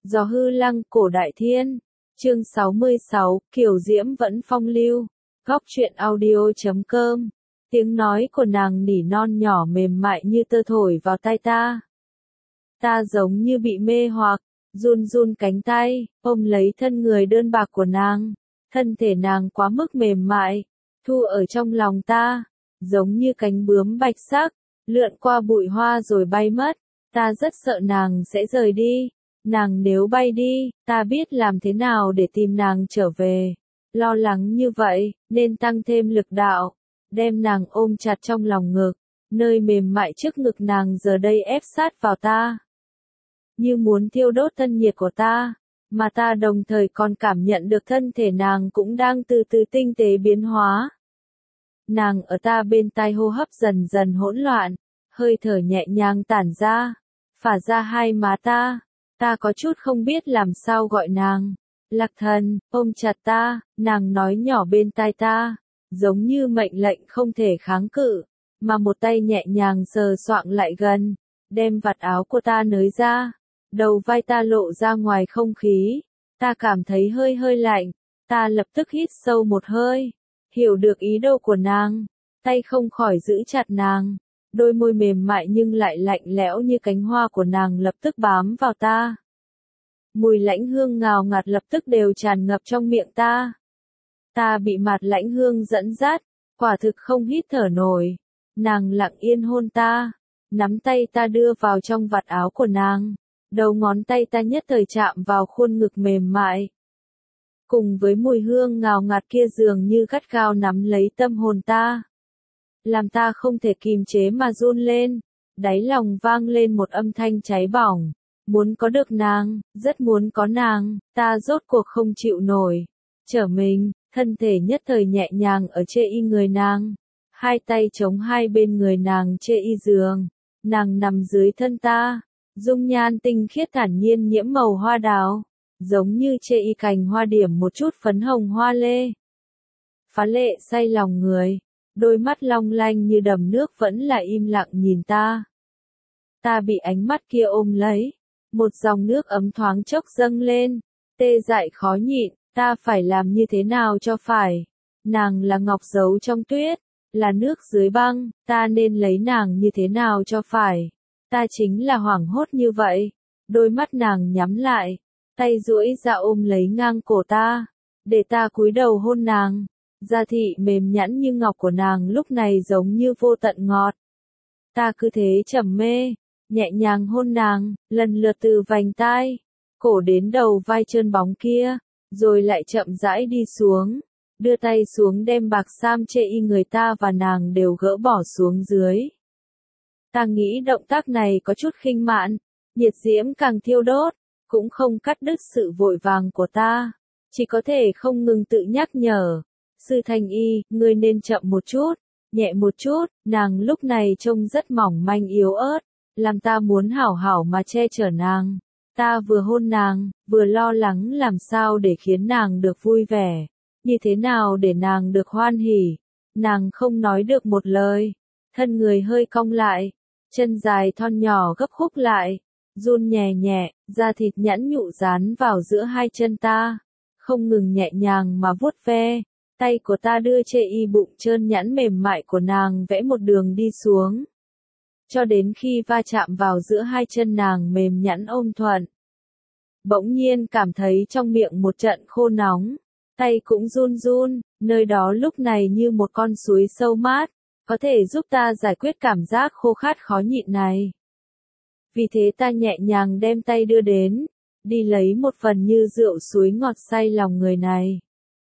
Gió hư lăng cổ đại thiên. Chương 66, Kiều Diễm vẫn phong lưu. Góc truyện audio.com. Tiếng nói của nàng nỉ non nhỏ mềm mại như tơ thổi vào tai ta. Ta giống như bị mê hoặc, run run cánh tay, ôm lấy thân người đơn bạc của nàng. Thân thể nàng quá mức mềm mại, thu ở trong lòng ta, giống như cánh bướm bạch sắc, lượn qua bụi hoa rồi bay mất. Ta rất sợ nàng sẽ rời đi. Nàng nếu bay đi, ta biết làm thế nào để tìm nàng trở về. Lo lắng như vậy, nên tăng thêm lực đạo, đem nàng ôm chặt trong lòng ngực, nơi mềm mại trước ngực nàng giờ đây ép sát vào ta. Như muốn thiêu đốt thân nhiệt của ta, mà ta đồng thời còn cảm nhận được thân thể nàng cũng đang từ từ tinh tế biến hóa. Nàng ở ta bên tai hô hấp dần dần hỗn loạn, hơi thở nhẹ nhàng tản ra, phả ra hai má ta. Ta có chút không biết làm sao gọi nàng. Lạc Thần, ôm chặt ta, nàng nói nhỏ bên tai ta, giống như mệnh lệnh không thể kháng cự, mà một tay nhẹ nhàng sờ soạng lại gần, đem vạt áo của ta nới ra, đầu vai ta lộ ra ngoài không khí, ta cảm thấy hơi hơi lạnh, ta lập tức hít sâu một hơi, hiểu được ý đồ của nàng, tay không khỏi giữ chặt nàng. Đôi môi mềm mại nhưng lại lạnh lẽo như cánh hoa của nàng lập tức bám vào ta. Mùi lãnh hương ngào ngạt lập tức đều tràn ngập trong miệng ta. Ta bị mạt lãnh hương dẫn dắt, quả thực không hít thở nổi. Nàng lặng yên hôn ta, nắm tay ta đưa vào trong vạt áo của nàng. Đầu ngón tay ta nhất thời chạm vào khuôn ngực mềm mại. Cùng với mùi hương ngào ngạt kia dường như gắt gao nắm lấy tâm hồn ta. Làm ta không thể kìm chế mà run lên, đáy lòng vang lên một âm thanh cháy bỏng, muốn có được nàng, rất muốn có nàng, ta rốt cuộc không chịu nổi, trở mình, thân thể nhất thời nhẹ nhàng ở chê y người nàng, hai tay chống hai bên người nàng chê y giường, nàng nằm dưới thân ta, dung nhan tinh khiết thản nhiên nhiễm màu hoa đào, giống như chê y cành hoa điểm một chút phấn hồng hoa lê. Phá lệ say lòng người. Đôi mắt long lanh như đầm nước vẫn là im lặng nhìn ta. Ta bị ánh mắt kia ôm lấy. Một dòng nước ấm thoáng chốc dâng lên. Tê dại khó nhịn, ta phải làm như thế nào cho phải. Nàng là ngọc giấu trong tuyết, là nước dưới băng, ta nên lấy nàng như thế nào cho phải. Ta chính là hoảng hốt như vậy. Đôi mắt nàng nhắm lại, tay duỗi ra ôm lấy ngang cổ ta, để ta cúi đầu hôn nàng. Da thị mềm nhẵn như ngọc của nàng lúc này giống như vô tận ngọt. Ta cứ thế trầm mê, nhẹ nhàng hôn nàng, lần lượt từ vành tai, cổ đến đầu vai trơn bóng kia, rồi lại chậm rãi đi xuống, đưa tay xuống đem bạc sam chê y người ta và nàng đều gỡ bỏ xuống dưới. Ta nghĩ động tác này có chút khinh mạn, nhiệt diễm càng thiêu đốt, cũng không cắt đứt sự vội vàng của ta, chỉ có thể không ngừng tự nhắc nhở. Sư Thanh Y, ngươi nên chậm một chút, nhẹ một chút, nàng lúc này trông rất mỏng manh yếu ớt, làm ta muốn hảo hảo mà che chở nàng. Ta vừa hôn nàng, vừa lo lắng làm sao để khiến nàng được vui vẻ, như thế nào để nàng được hoan hỉ. Nàng không nói được một lời, thân người hơi cong lại, chân dài thon nhỏ gấp khúc lại, run nhẹ nhẹ, da thịt nhẵn nhụ dán vào giữa hai chân ta, không ngừng nhẹ nhàng mà vuốt ve. Tay của ta đưa chê y bụng trơn nhẵn mềm mại của nàng vẽ một đường đi xuống. Cho đến khi va chạm vào giữa hai chân nàng mềm nhẵn ôm thuận. Bỗng nhiên cảm thấy trong miệng một trận khô nóng. Tay cũng run run, nơi đó lúc này như một con suối sâu mát, có thể giúp ta giải quyết cảm giác khô khát khó nhịn này. Vì thế ta nhẹ nhàng đem tay đưa đến, đi lấy một phần như rượu suối ngọt say lòng người này.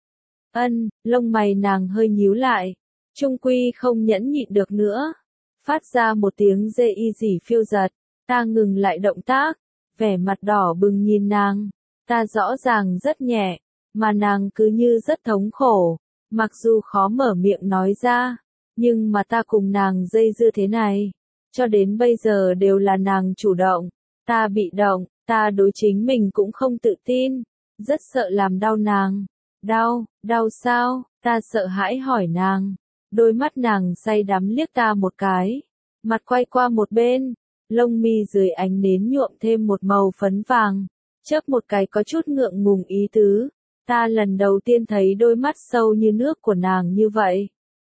Lông mày nàng hơi nhíu lại, trung quy không nhẫn nhịn được nữa, phát ra một tiếng rê y rỉ phiêu giật, ta ngừng lại động tác, vẻ mặt đỏ bừng nhìn nàng, ta rõ ràng rất nhẹ, mà nàng cứ như rất thống khổ, mặc dù khó mở miệng nói ra, nhưng mà ta cùng nàng dây dưa thế này, cho đến bây giờ đều là nàng chủ động, ta bị động, ta đối chính mình cũng không tự tin, rất sợ làm đau nàng. Đau sao? Ta sợ hãi hỏi nàng. Đôi mắt nàng say đắm liếc ta một cái. Mặt quay qua một bên. Lông mi dưới ánh nến nhuộm thêm một màu phấn vàng. chớp một cái có chút ngượng ngùng ý tứ. Ta lần đầu tiên thấy đôi mắt sâu như nước của nàng như vậy.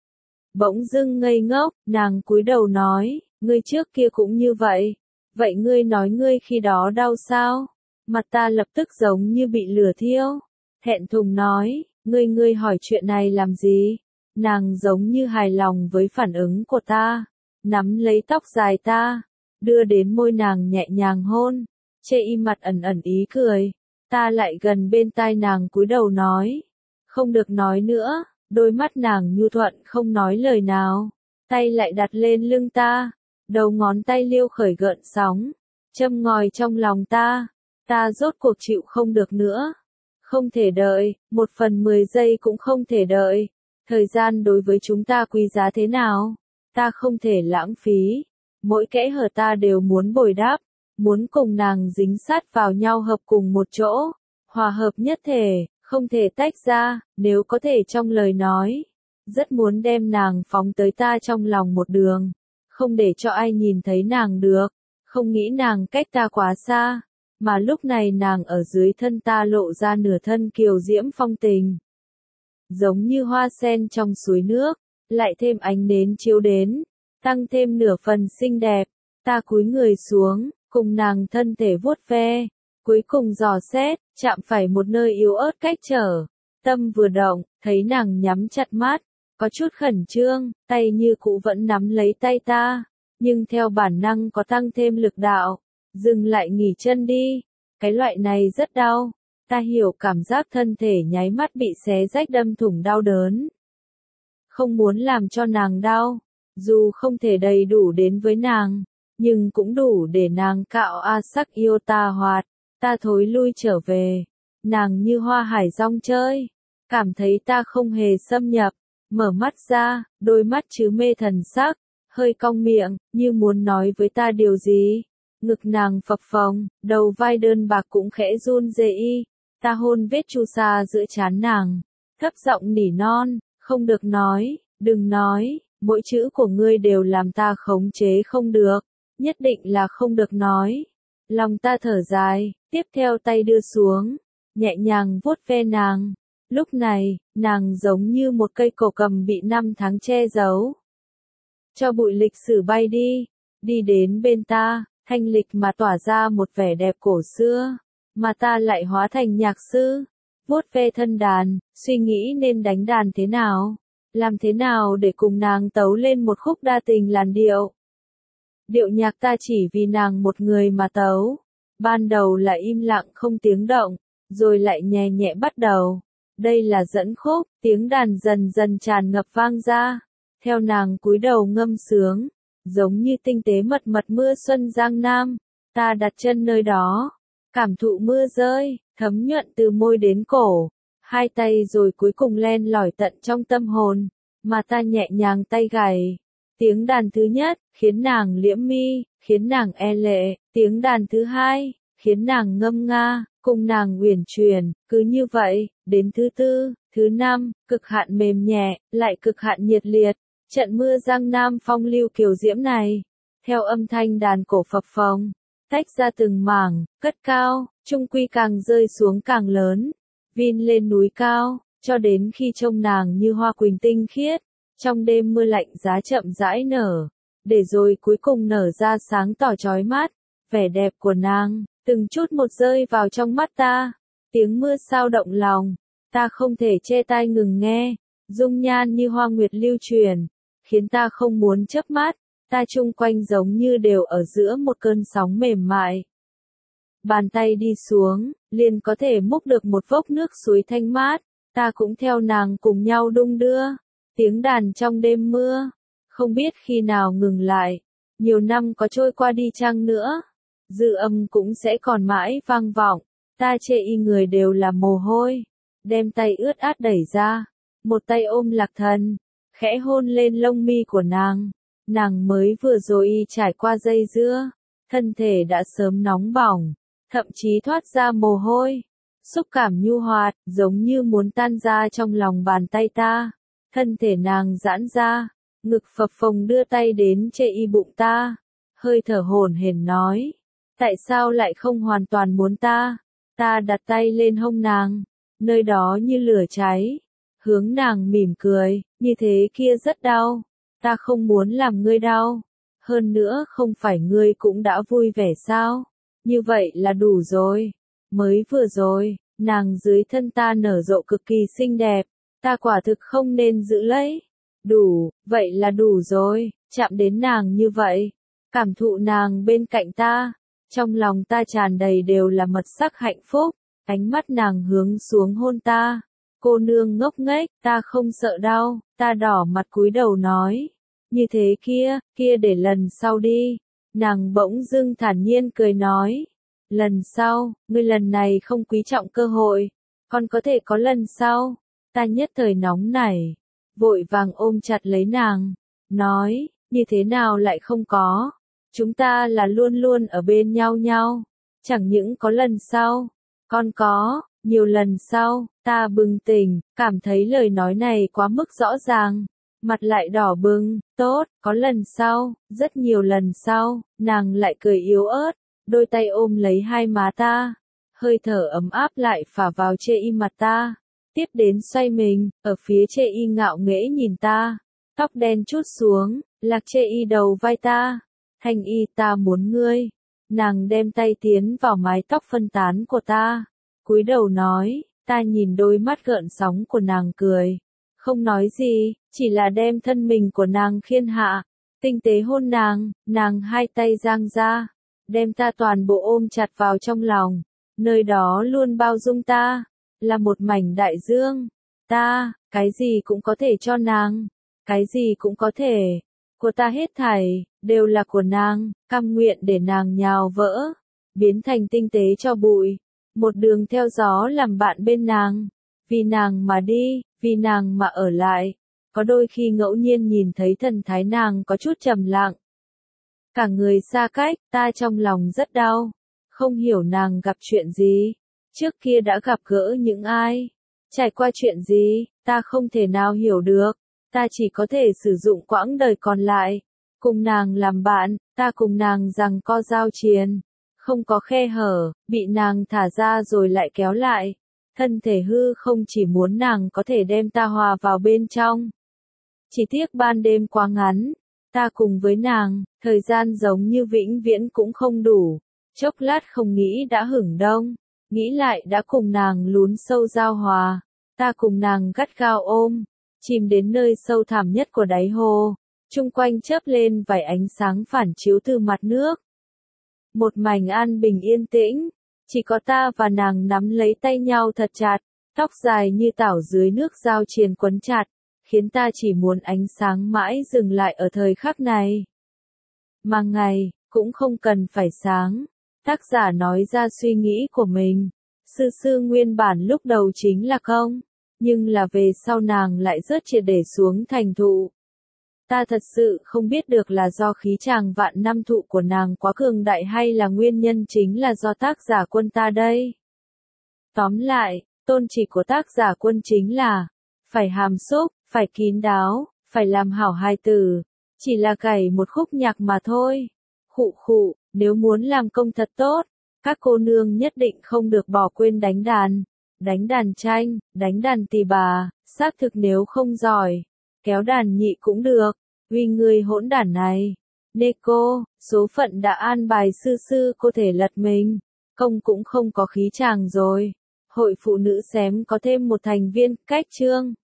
Bỗng dưng ngây ngốc, nàng cúi đầu nói, ngươi trước kia cũng như vậy. Vậy ngươi nói ngươi khi đó đau sao? Mặt ta lập tức giống như bị lửa thiêu. Thẹn thùng nói, ngươi hỏi chuyện này làm gì? Nàng giống như hài lòng với phản ứng của ta. Nắm lấy tóc dài ta, đưa đến môi nàng nhẹ nhàng hôn. Chê y mặt ẩn ẩn ý cười. Ta lại gần bên tai nàng cúi đầu nói. Không được nói nữa. Đôi mắt nàng nhu thuận không nói lời nào. Tay lại đặt lên lưng ta. Đầu ngón tay liêu khởi gợn sóng. Châm ngòi trong lòng ta. Ta rốt cuộc chịu không được nữa. Không thể đợi, 1/10 giây cũng không thể đợi. Thời gian đối với chúng ta quý giá thế nào? Ta không thể lãng phí. Mỗi kẽ hở ta đều muốn bồi đáp. Muốn cùng nàng dính sát vào nhau hợp cùng một chỗ. Hòa hợp nhất thể, không thể tách ra, nếu có thể trong lời nói. Rất muốn đem nàng phóng tới ta trong lòng một đường. Không để cho ai nhìn thấy nàng được. Không nghĩ nàng cách ta quá xa. Mà lúc này nàng ở dưới thân ta lộ ra nửa thân kiều diễm phong tình. Giống như hoa sen trong suối nước, lại thêm ánh nến chiếu đến, tăng thêm nửa phần xinh đẹp. Ta cúi người xuống, cùng nàng thân thể vuốt ve, cuối cùng dò xét, chạm phải một nơi yếu ớt cách trở. Tâm vừa động, thấy nàng nhắm chặt mắt, có chút khẩn trương, tay như cũ vẫn nắm lấy tay ta, nhưng theo bản năng có tăng thêm lực đạo. Dừng lại nghỉ chân đi, cái loại này rất đau. Ta hiểu cảm giác thân thể nháy mắt bị xé rách đâm thủng đau đớn. Không muốn làm cho nàng đau, dù không thể đầy đủ đến với nàng, nhưng cũng đủ để nàng cạo sắc yêu ta hoạt. Ta thối lui trở về, nàng như hoa hải rong chơi, cảm thấy ta không hề xâm nhập, mở mắt ra, đôi mắt chứ mê thần sắc, hơi cong miệng, như muốn nói với ta điều gì. Ngực nàng phập phồng, đầu vai đơn bạc cũng khẽ run rẩy. Ta hôn vết chu sa giữa trán nàng, thấp giọng nỉ non, không được nói, đừng nói, mỗi chữ của ngươi đều làm ta khống chế không được, nhất định là không được nói. Lòng ta thở dài, tiếp theo tay đưa xuống, nhẹ nhàng vuốt ve nàng. Lúc này, nàng giống như một cây cổ cầm bị 5 tháng che giấu. Cho bụi lịch sử bay đi, đi đến bên ta. Thanh lịch mà tỏa ra một vẻ đẹp cổ xưa, mà ta lại hóa thành nhạc sư, vuốt ve thân đàn, suy nghĩ nên đánh đàn thế nào, làm thế nào để cùng nàng tấu lên một khúc đa tình làn điệu. Điệu nhạc ta chỉ vì nàng một người mà tấu, ban đầu là im lặng không tiếng động, rồi lại nhẹ nhẹ bắt đầu. Đây là dẫn khúc, tiếng đàn dần dần tràn ngập vang ra, theo nàng cúi đầu ngâm sướng. Giống như tinh tế mật mật mưa xuân giang nam, ta đặt chân nơi đó, cảm thụ mưa rơi, thấm nhuận từ môi đến cổ, hai tay rồi cuối cùng len lỏi tận trong tâm hồn, mà ta nhẹ nhàng tay gảy. Tiếng đàn thứ nhất, khiến nàng liễm mi, khiến nàng e lệ, tiếng đàn thứ hai, khiến nàng ngâm nga, cùng nàng uyển chuyển, cứ như vậy, đến thứ tư, thứ năm, cực hạn mềm nhẹ, lại cực hạn nhiệt liệt. Trận mưa giang nam phong lưu kiều diễm này, theo âm thanh đàn cổ phập phồng, tách ra từng mảng, cất cao, trung quy càng rơi xuống càng lớn, vin lên núi cao, cho đến khi trông nàng như hoa quỳnh tinh khiết, trong đêm mưa lạnh giá chậm rãi nở, để rồi cuối cùng nở ra sáng tỏ chói mắt, vẻ đẹp của nàng, từng chút một rơi vào trong mắt ta, tiếng mưa sao động lòng, ta không thể che tai ngừng nghe, dung nhan như hoa nguyệt lưu truyền. Khiến ta không muốn chớp mắt, ta chung quanh giống như đều ở giữa một cơn sóng mềm mại. Bàn tay đi xuống, liền có thể múc được một vốc nước suối thanh mát, ta cũng theo nàng cùng nhau đung đưa. Tiếng đàn trong đêm mưa, không biết khi nào ngừng lại, nhiều năm có trôi qua đi chăng nữa, dư âm cũng sẽ còn mãi vang vọng, ta chê y người đều là mồ hôi, đem tay ướt át đẩy ra, một tay ôm Lạc Thần. Khẽ hôn lên lông mi của nàng mới vừa rồi trải qua dây dưa, thân thể đã sớm nóng bỏng, thậm chí thoát ra mồ hôi, xúc cảm nhu hoạt, giống như muốn tan ra trong lòng bàn tay ta, thân thể nàng giãn ra, ngực phập phồng đưa tay đến che y bụng ta, hơi thở hổn hển nói, tại sao lại không hoàn toàn muốn ta, Ta đặt tay lên hông nàng, nơi đó như lửa cháy, hướng nàng mỉm cười, như thế kia rất đau, ta không muốn làm ngươi đau, hơn nữa không phải ngươi cũng đã vui vẻ sao, như vậy là đủ rồi, mới vừa rồi, nàng dưới thân ta nở rộ cực kỳ xinh đẹp, ta quả thực không nên giữ lấy, đủ, vậy là đủ rồi, chạm đến nàng như vậy, cảm thụ nàng bên cạnh ta, trong lòng ta tràn đầy đều là mật sắc hạnh phúc, ánh mắt nàng hướng xuống hôn ta. Cô nương ngốc nghếch, ta không sợ đau, ta đỏ mặt cúi đầu nói. Như thế kia, kia để lần sau đi. Nàng bỗng dưng thản nhiên cười nói. Lần sau, ngươi lần này không quý trọng cơ hội, còn có thể có lần sau. Ta nhất thời nóng nảy, vội vàng ôm chặt lấy nàng, nói, như thế nào lại không có. Chúng ta là luôn luôn ở bên nhau, chẳng những có lần sau, còn có, nhiều lần sau, ta bừng tỉnh, cảm thấy lời nói này quá mức rõ ràng, mặt lại đỏ bừng, tốt, có lần sau, rất nhiều lần sau, nàng lại cười yếu ớt, đôi tay ôm lấy hai má ta, hơi thở ấm áp lại phả vào chê y mặt ta, tiếp đến xoay mình, ở phía chê y ngạo nghễ nhìn ta, tóc đen trút xuống, lạc chê y đầu vai ta, Thanh y ta muốn ngươi, nàng đem tay tiến vào mái tóc phân tán của ta, cúi đầu nói, ta nhìn đôi mắt gợn sóng của nàng cười, không nói gì, chỉ là đem thân mình của nàng khiên hạ, tinh tế hôn nàng, nàng hai tay giang ra, đem ta toàn bộ ôm chặt vào trong lòng, nơi đó luôn bao dung ta, là một mảnh đại dương, ta, cái gì cũng có thể cho nàng, cái gì cũng có thể, của ta hết thảy, đều là của nàng, cam nguyện để nàng nhào vỡ, biến thành tinh tế cho bụi, một đường theo gió làm bạn bên nàng, vì nàng mà đi, vì nàng mà ở lại, có đôi khi ngẫu nhiên nhìn thấy thần thái nàng có chút trầm lặng. Cả người xa cách, ta trong lòng rất đau, không hiểu nàng gặp chuyện gì, trước kia đã gặp gỡ những ai, trải qua chuyện gì, ta không thể nào hiểu được, ta chỉ có thể sử dụng quãng đời còn lại, cùng nàng làm bạn, ta cùng nàng giằng co giao chiến, không có khe hở, bị nàng thả ra rồi lại kéo lại, thân thể hư không chỉ muốn nàng có thể đem ta hòa vào bên trong. Chỉ tiếc ban đêm quá ngắn, ta cùng với nàng, thời gian giống như vĩnh viễn cũng không đủ, chốc lát không nghĩ đã hửng đông, nghĩ lại đã cùng nàng lún sâu giao hòa, ta cùng nàng gắt gao ôm, chìm đến nơi sâu thẳm nhất của đáy hồ, chung quanh chớp lên vài ánh sáng phản chiếu từ mặt nước. Một mảnh an bình yên tĩnh, chỉ có ta và nàng nắm lấy tay nhau thật chặt, tóc dài như tảo dưới nước giao triền quấn chặt, khiến ta chỉ muốn ánh sáng mãi dừng lại ở thời khắc này. Mà ngày, cũng không cần phải sáng, tác giả nói ra suy nghĩ của mình, sư nguyên bản lúc đầu chính là không, nhưng là về sau nàng lại rớt triệt để xuống thành thụ. Ta thật sự không biết được là do khí tràng vạn năm thụ của nàng quá cường đại hay là nguyên nhân chính là do tác giả Quân ta đây. Tóm lại, tôn chỉ của tác giả Quân chính là phải hàm xúc, phải kín đáo, phải làm hảo hài tử, chỉ là cày một khúc nhạc mà thôi. Khụ khụ, nếu muốn làm công thật tốt, các cô nương nhất định không được bỏ quên đánh đàn tranh, đánh đàn tỳ bà, xác thực nếu không giỏi, kéo đàn nhị cũng được, vì người hỗn đản này. Neko, số phận đã an bài sư cô thể lật mình, công cũng không có khí chàng rồi. Hội phụ nữ xém có thêm một thành viên, cách chương.